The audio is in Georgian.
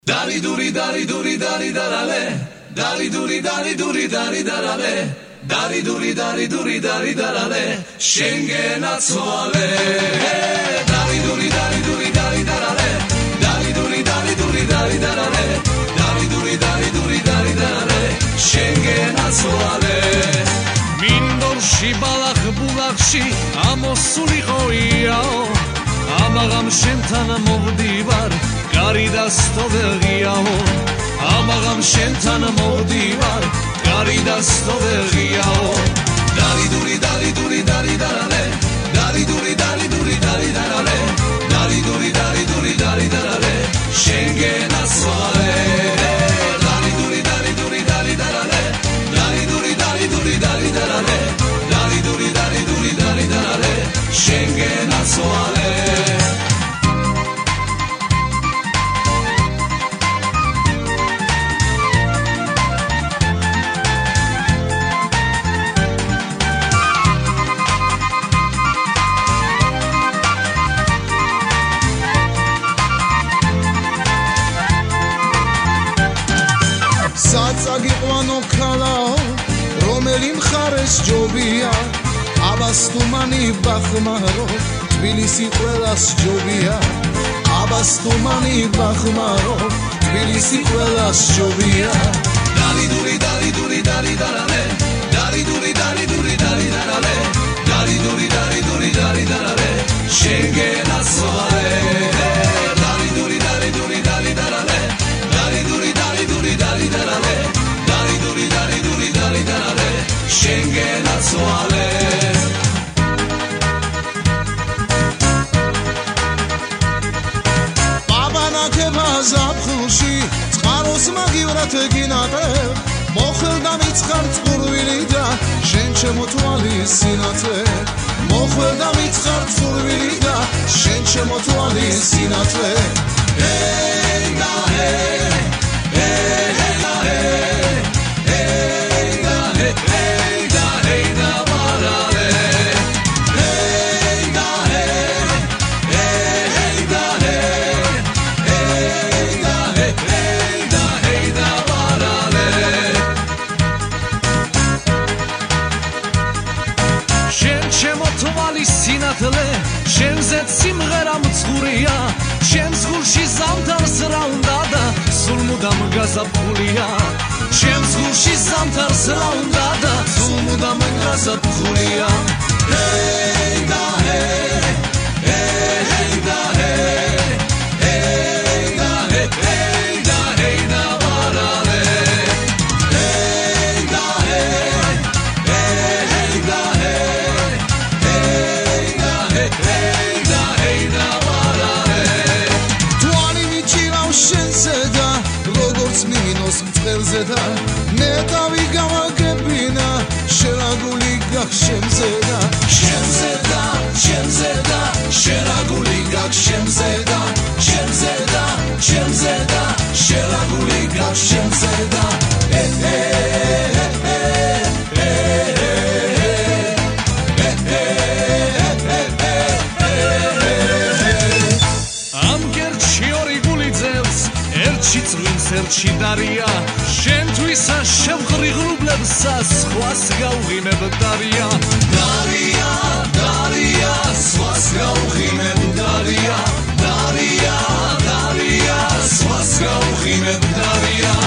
Dari duri dari duri dari darale, dari duri dari duri dari darale, dari duri dari duri dari darale, Schengen attuale. Dari duri dari duri dari darale, dari duri dari duri dari darale, dari duri dari duri dari darale, Schengen attuale. Mindorshi balakh bulakshi amosuli qoiao, amagam shentan movdivar. Gari dasto vergiao, amagam shentan modivar. Gari dasto vergiao, dari duri dari duri dari darale, dari duri dari duri dari darale, dari duri dari duri dari darale, Schengen attuale. Dari duri dari duri dari darale, dari duri dari duri dari darale, dari duri dari duri dari darale, Schengen attuale. Sagiqvano kalao, romeli მხარეს ჯობია, აბასტუმანი ბახმარო, თბილისი ყველას ჯობია, აბასტუმანი ბახმარო, თბილისი ყველას ჯობია. Dari duri dari duri dari darale, dari duri dari duri dari darale, dari duri dari duri dari darale, Schengen attuale. Dari duri dari duri dari darale, dari duri dari duri dari darale, dari duri dari duri dari darale, Schengen attuale. ზაფხულში წყაროს მაგივრად გინატე მოხელდა მიცხარ წყურვილი და შენ ჩემო თვალის სინათლე მოხელდა მიცხარ წყურვილი და შენ ჩემო თვალის სინათლე ჰეი და ჰეი ჰეი და ჰეი ჰეი და ჰეი და ჰეი და ბარალე ჰეი და ჰეი ჰეი და სინათლე შენზეც სიმღერა მწყურია ჩემს გულში ზამთარს რა უნდა და სულ მუდამ გაზაფხულია ჩემს გულში ზამთარს რა უნდა და სულ მუდამ გაზაფხულია ჰეი და ჰეი ჰეი და ჰეი ჰეი და ჰეი და ჰეი და ბარალე ჰეი და ჰეი და მწყერზედა ნეტავი გამაგებინა შერაგული გაქ შემზედა შემზედა შემზედა შერაგული გაქ შემზედა შემზედა შემზედა შერაგული გაქ შემზედა ერთში დარია შენთვის შევღრიღრუბლებსა სხვას გავღიმებ დარია დარია დარია სხვას გავღიმებ დარია დარია დარია სხვას გავღიმებ დარია